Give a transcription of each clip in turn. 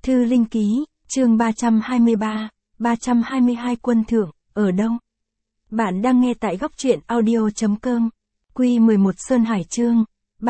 Thư Linh Ký, chương 323, 322 Quân Thượng, ở đâu? Bạn đang nghe tại góc truyện audio.com. Q11 Sơn Hải chương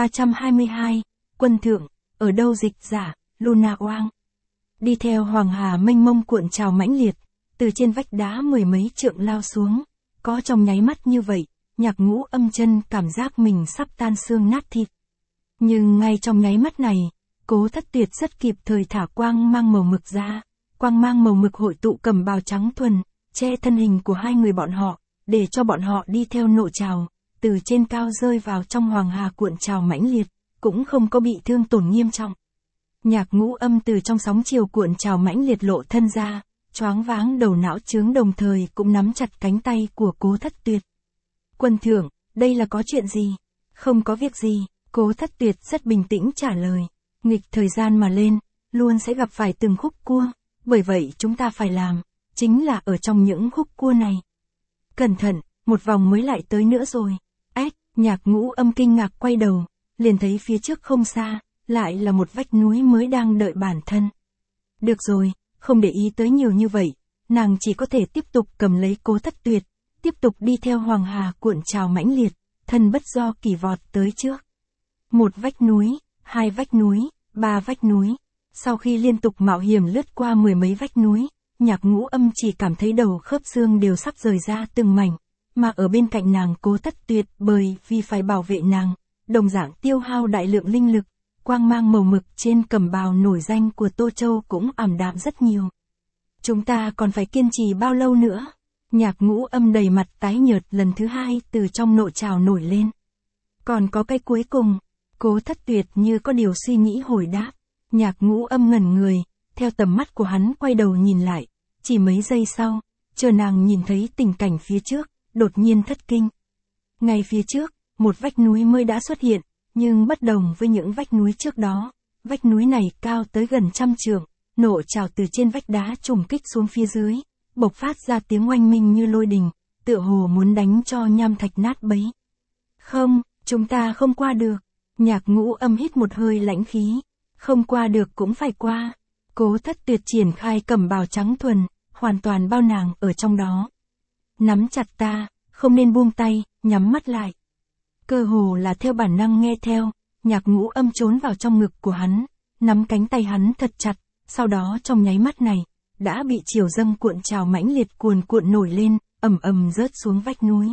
322, Quân Thượng, ở đâu? Dịch giả, Luna Oang. Đi theo hoàng hà mênh mông cuộn trào mãnh liệt, từ trên vách đá mười mấy trượng lao xuống, có trong nháy mắt như vậy, Nhạc Ngũ Âm chân cảm giác mình sắp tan xương nát thịt. Nhưng ngay trong nháy mắt này, Cố Thất Tuyệt rất kịp thời thả quang mang màu mực ra, quang mang màu mực hội tụ cẩm bào trắng thuần, che thân hình của hai người bọn họ, để cho bọn họ đi theo nộ trào, từ trên cao rơi vào trong hoàng hà cuộn trào mãnh liệt, cũng không có bị thương tổn nghiêm trọng. Nhạc Ngũ Âm từ trong sóng chiều cuộn trào mãnh liệt lộ thân ra, choáng váng đầu não chướng, đồng thời cũng nắm chặt cánh tay của Cố Thất Tuyệt. Quân thượng, đây là có chuyện gì? Không có việc gì, Cố Thất Tuyệt rất bình tĩnh trả lời. Nghịch thời gian mà lên, luôn sẽ gặp phải từng khúc cua, bởi vậy chúng ta phải làm, chính là ở trong những khúc cua này. Cẩn thận, một vòng mới lại tới nữa rồi. Nhạc Ngũ Âm kinh ngạc quay đầu, liền thấy phía trước không xa, lại là một vách núi mới đang đợi bản thân. Được rồi, không để ý tới nhiều như vậy, nàng chỉ có thể tiếp tục cầm lấy Cố Thất Tuyệt, tiếp tục đi theo hoàng hà cuộn trào mãnh liệt, thân bất do kỳ vọt tới trước. Một vách núi, hai vách núi, ba vách núi. Sau khi liên tục mạo hiểm lướt qua mười mấy vách núi, Nhạc Ngũ Âm chỉ cảm thấy đầu khớp xương đều sắp rời ra từng mảnh, mà ở bên cạnh nàng Cố Thất Tuyệt bởi vì phải bảo vệ nàng, đồng dạng tiêu hao đại lượng linh lực, quang mang màu mực trên cẩm bào nổi danh của Tô Châu cũng ảm đạm rất nhiều. Chúng ta còn phải kiên trì bao lâu nữa? Nhạc Ngũ Âm đầy mặt tái nhợt lần thứ hai từ trong nộ trào nổi lên. Còn có cái cuối cùng. Cố Thất Tuyệt như có điều suy nghĩ hồi đáp. Nhạc Ngũ Âm ngẩn người, theo tầm mắt của hắn quay đầu nhìn lại, chỉ mấy giây sau, chờ nàng nhìn thấy tình cảnh phía trước, đột nhiên thất kinh. Ngay phía trước, một vách núi mới đã xuất hiện, nhưng bất đồng với những vách núi trước đó, vách núi này cao tới gần 100 trượng, nộ trào từ trên vách đá trùng kích xuống phía dưới, bộc phát ra tiếng oanh minh như lôi đình, tựa hồ muốn đánh cho nham thạch nát bấy. Không, chúng ta không qua được. Nhạc Ngũ Âm hít một hơi lãnh khí, không qua được cũng phải qua. Cố Thất Tuyệt triển khai cẩm bào trắng thuần, hoàn toàn bao nàng ở trong đó. Nắm chặt ta, không nên buông tay, nhắm mắt lại. Cơ hồ là theo bản năng nghe theo, Nhạc Ngũ Âm trốn vào trong ngực của hắn, nắm cánh tay hắn thật chặt, sau đó trong nháy mắt này, đã bị chiều dâng cuộn trào mãnh liệt cuồn cuộn nổi lên, ầm ầm rớt xuống vách núi.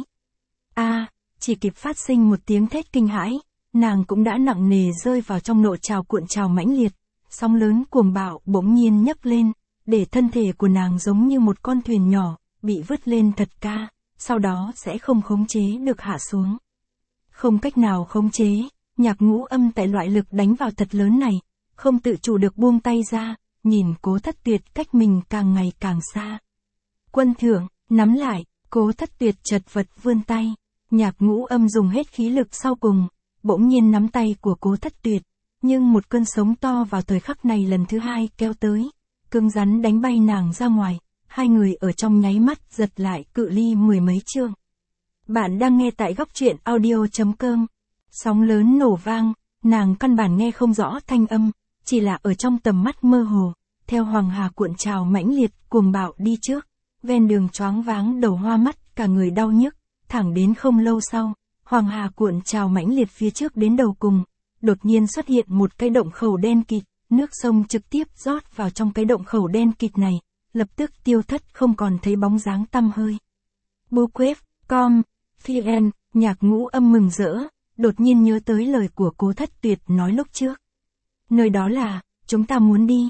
Chỉ kịp phát sinh một tiếng thét kinh hãi, nàng cũng đã nặng nề rơi vào trong nộ trào cuộn trào mãnh liệt, sóng lớn cuồng bạo bỗng nhiên nhấc lên, để thân thể của nàng giống như một con thuyền nhỏ, bị vứt lên thật ca, sau đó sẽ không khống chế được hạ xuống. Không cách nào khống chế, Nhạc Ngũ Âm tại loại lực đánh vào thật lớn này, không tự chủ được buông tay ra, nhìn Cố Thất Tuyệt cách mình càng ngày càng xa. Quân thượng, nắm lại, Cố Thất Tuyệt chật vật vươn tay, Nhạc Ngũ Âm dùng hết khí lực sau cùng, bỗng nhiên nắm tay của Cố Thất Tuyệt, nhưng một cơn sóng to vào thời khắc này lần thứ hai kéo tới, cứng rắn đánh bay nàng ra ngoài, hai người ở trong nháy mắt giật lại cự ly mười mấy trượng. Bạn đang nghe tại góc truyện audio.com. Sóng lớn nổ vang, nàng căn bản nghe không rõ thanh âm, chỉ là ở trong tầm mắt mơ hồ, theo hoàng hà cuộn trào mãnh liệt cuồng bạo đi trước, ven đường choáng váng đầu hoa mắt, cả người đau nhức, thẳng đến không lâu sau. Hoàng hà cuộn trào mãnh liệt phía trước đến đầu cùng, đột nhiên xuất hiện một cái động khẩu đen kịt, nước sông trực tiếp rót vào trong cái động khẩu đen kịt này, lập tức tiêu thất không còn thấy bóng dáng tăm hơi. Buquet.com, Phien, Nhạc Ngũ Âm mừng rỡ, đột nhiên nhớ tới lời của Cố Thất Tuyệt nói lúc trước. Nơi đó là, chúng ta muốn đi.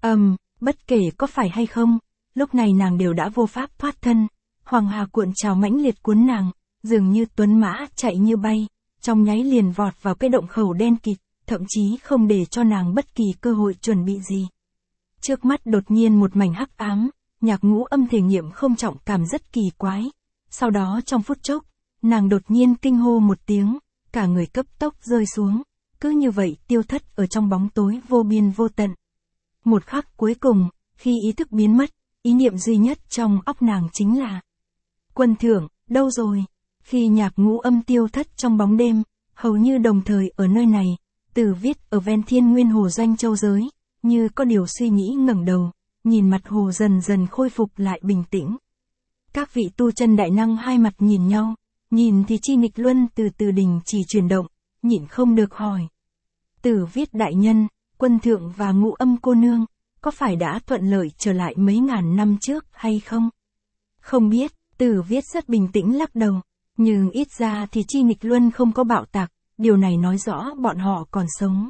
Bất kể có phải hay không, lúc này nàng đều đã vô pháp thoát thân, hoàng hà cuộn trào mãnh liệt cuốn nàng. Dường như tuấn mã chạy như bay, trong nháy liền vọt vào cái động khẩu đen kịt, thậm chí không để cho nàng bất kỳ cơ hội chuẩn bị gì. Trước mắt đột nhiên một mảnh hắc ám, Nhạc Ngũ Âm thể nghiệm không trọng cảm rất kỳ quái. Sau đó trong phút chốc, nàng đột nhiên kinh hô một tiếng, cả người cấp tốc rơi xuống, cứ như vậy tiêu thất ở trong bóng tối vô biên vô tận. Một khắc cuối cùng, khi ý thức biến mất, ý niệm duy nhất trong óc nàng chính là: Quân thượng, đâu rồi? Khi Nhạc Ngũ Âm tiêu thất trong bóng đêm, hầu như đồng thời ở nơi này, Từ Viết ở ven Thiên Nguyên Hồ Doanh Châu giới, như có điều suy nghĩ ngẩng đầu, nhìn mặt hồ dần dần khôi phục lại bình tĩnh. Các vị tu chân đại năng hai mặt nhìn nhau, nhìn thì Chi Nghịch Luân từ từ đình chỉ chuyển động, nhịn không được hỏi. Tử Viết đại nhân, Quân Thượng và Ngũ Âm cô nương, có phải đã thuận lợi trở lại mấy ngàn năm trước hay không? Không biết, Tử Viết rất bình tĩnh lắc đầu, nhưng ít ra thì Chi Nghịch Luân không có bạo tạc, điều này nói rõ bọn họ còn sống.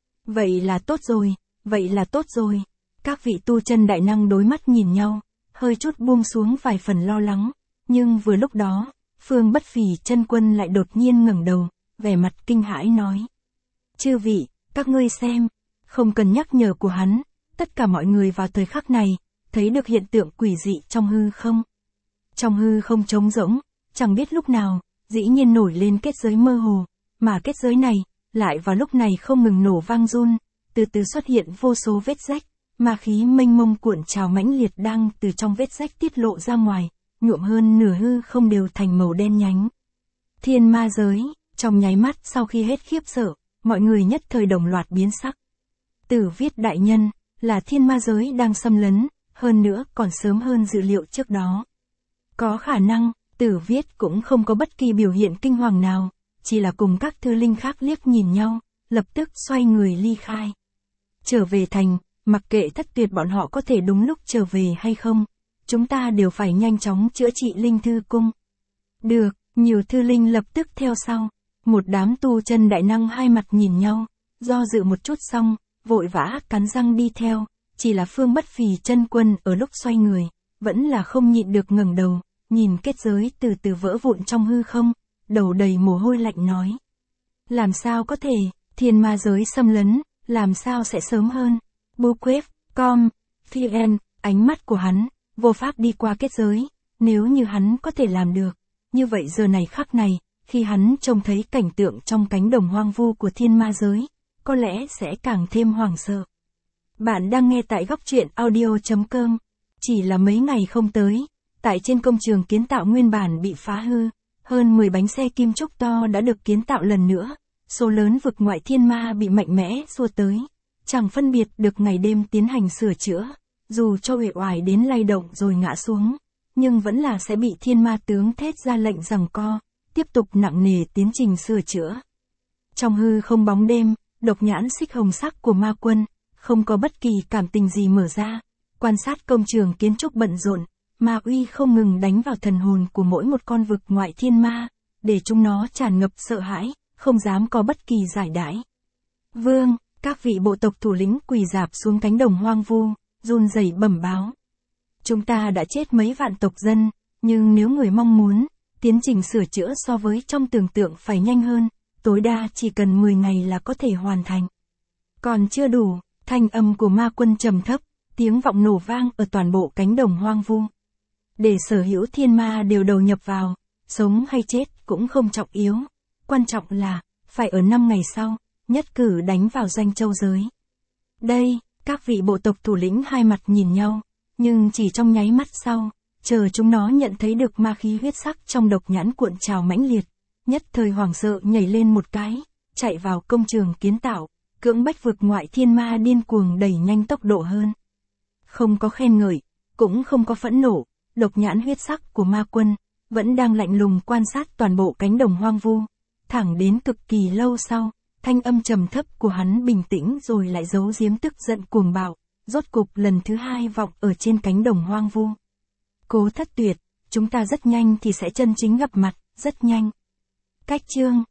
Vậy là tốt rồi, vậy là tốt rồi. Các vị tu chân đại năng đối mắt nhìn nhau, hơi chút buông xuống vài phần lo lắng, nhưng vừa lúc đó, Phương Bất Phì chân quân lại đột nhiên ngẩng đầu, vẻ mặt kinh hãi nói. Chư vị, các ngươi xem, không cần nhắc nhở của hắn, tất cả mọi người vào thời khắc này, thấy được hiện tượng quỷ dị trong hư không. Trong hư không trống rỗng, chẳng biết lúc nào, dĩ nhiên nổi lên kết giới mơ hồ, mà kết giới này, lại vào lúc này không ngừng nổ vang run, từ từ xuất hiện vô số vết rách, ma khí mênh mông cuộn trào mãnh liệt đang từ trong vết rách tiết lộ ra ngoài, nhuộm hơn nửa hư không đều thành màu đen nhánh. Thiên ma giới, trong nháy mắt sau khi hết khiếp sợ, mọi người nhất thời đồng loạt biến sắc. Tử Viết đại nhân, là thiên ma giới đang xâm lấn, hơn nữa còn sớm hơn dự liệu trước đó. Có khả năng, Tử Viết cũng không có bất kỳ biểu hiện kinh hoàng nào, chỉ là cùng các thư linh khác liếc nhìn nhau, lập tức xoay người ly khai. Trở về thành, mặc kệ Thất Tuyệt bọn họ có thể đúng lúc trở về hay không, chúng ta đều phải nhanh chóng chữa trị linh thư cung. Được, nhiều thư linh lập tức theo sau, một đám tu chân đại năng hai mặt nhìn nhau, do dự một chút xong, vội vã cắn răng đi theo, chỉ là Phương Bất Phì chân quân ở lúc xoay người, vẫn là không nhịn được ngẩng đầu, nhìn kết giới từ từ vỡ vụn trong hư không, đầu đầy mồ hôi lạnh nói. Làm sao có thể, thiên ma giới xâm lấn, làm sao sẽ sớm hơn? Bookquest.com, VN, ánh mắt của hắn, vô pháp đi qua kết giới, nếu như hắn có thể làm được, như vậy giờ này khắc này, khi hắn trông thấy cảnh tượng trong cánh đồng hoang vu của thiên ma giới, có lẽ sẽ càng thêm hoảng sợ. Bạn đang nghe tại góc truyện audio.com, chỉ là mấy ngày không tới, tại trên công trường kiến tạo nguyên bản bị phá hư, hơn 10 bánh xe kim trúc to đã được kiến tạo lần nữa, số lớn vực ngoại thiên ma bị mạnh mẽ xua tới, chẳng phân biệt được ngày đêm tiến hành sửa chữa, dù cho uể oải đến lay động rồi ngã xuống, nhưng vẫn là sẽ bị thiên ma tướng thét ra lệnh giằng co, tiếp tục nặng nề tiến trình sửa chữa. Trong hư không bóng đêm, độc nhãn xích hồng sắc của ma quân, không có bất kỳ cảm tình gì mở ra, quan sát công trường kiến trúc bận rộn, ma uy không ngừng đánh vào thần hồn của mỗi một con vực ngoại thiên ma, để chúng nó tràn ngập sợ hãi, không dám có bất kỳ giải đãi. Vương, các vị bộ tộc thủ lĩnh quỳ rạp xuống cánh đồng hoang vu, run rẩy bẩm báo. Chúng ta đã chết mấy vạn tộc dân, nhưng nếu người mong muốn, tiến trình sửa chữa so với trong tưởng tượng phải nhanh hơn, tối đa chỉ cần 10 ngày là có thể hoàn thành. Còn chưa đủ, thanh âm của ma quân trầm thấp, tiếng vọng nổ vang ở toàn bộ cánh đồng hoang vu. Để sở hữu thiên ma đều đầu nhập vào, sống hay chết cũng không trọng yếu, quan trọng là, phải ở 5 ngày sau, nhất cử đánh vào Doanh Châu giới. Đây, các vị bộ tộc thủ lĩnh hai mặt nhìn nhau, nhưng chỉ trong nháy mắt sau, chờ chúng nó nhận thấy được ma khí huyết sắc trong độc nhãn cuộn trào mãnh liệt, nhất thời hoảng sợ nhảy lên một cái, chạy vào công trường kiến tạo, cưỡng bách vực ngoại thiên ma điên cuồng đẩy nhanh tốc độ hơn. Không có khen ngợi, cũng không có phẫn nộ, độc nhãn huyết sắc của ma quân, vẫn đang lạnh lùng quan sát toàn bộ cánh đồng hoang vu, thẳng đến cực kỳ lâu sau, thanh âm trầm thấp của hắn bình tĩnh rồi lại giấu giếm tức giận cuồng bạo, rốt cục lần thứ hai vọng ở trên cánh đồng hoang vu. Cố Thất Tuyệt, chúng ta rất nhanh thì sẽ chân chính gặp mặt, rất nhanh. Cách chương